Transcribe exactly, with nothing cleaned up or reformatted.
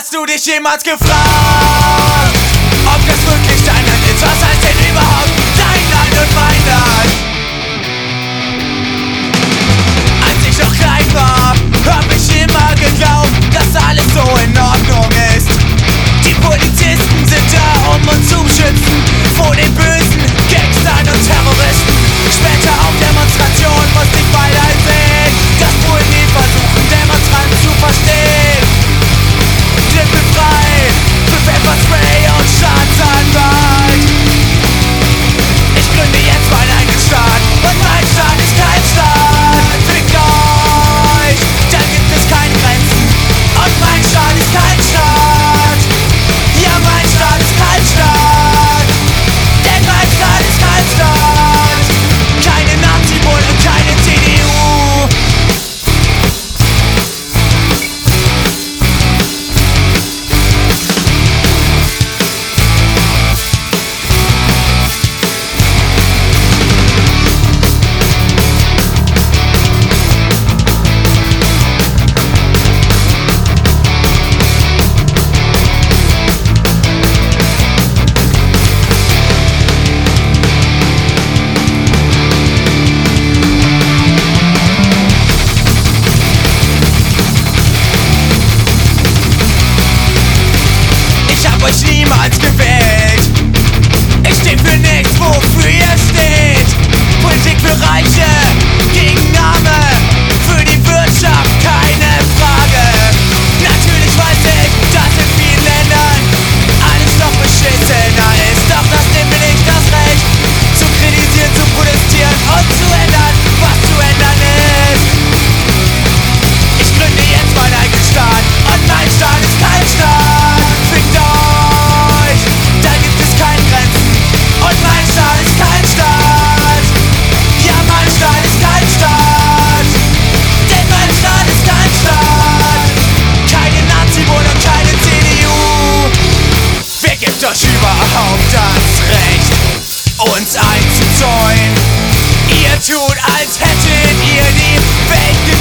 Hast du dich jemals gefragt, ob das wirklich dein Land ist? Was heißt denn überhaupt dein Land und mein Land? Als ich noch klein war, hab ich immer geglaubt, dass alles so in Ordnung ist. Die Polizisten sind da, um uns zu schützen vor den bösen Gangstern und Terroristen. Später auf Demonstrationen musste ich bald einsehen, dass wohl nie versuchen, Demonstranten zu verstehen. Klippe frei für Pfefferspray und Staatsanwalt. Ich gründe jetzt meinen eigenen Staat und mein Staat ist kein Staat. Fickt euch, dann gibt es keine Grenzen und mein Staat ist kein Staat. Ja, mein Staat ist kein Staat, denn mein Staat ist kein Staat. Keine Nazi-Bull und keine C D U. Euch niemals gewählt. Ich steh für nichts, wofür ihr steht. Politik für Reiche, gegen Arme, für die Wirtschaft keine Frage. Natürlich weiß ich, dass in vielen Ländern alles noch beschissener ist. Doch das nimmt mir nicht das Recht, zu kritisieren, zu protestieren und zu ändern, was zu ändern ist. Ich gründe jetzt meinen eigenen Staat und mein Staat ist kein Staat. Fickt euch, da gibt es keine Grenzen und mein Staat ist kein Staat. Ja, mein Staat ist kein Staat, denn mein Staat ist kein Staat. Keine Nazi-Bull und keine C D U. Wer gibt euch überhaupt das Recht, uns einzuzäunen? Ihr tut, als hättet ihr die Welt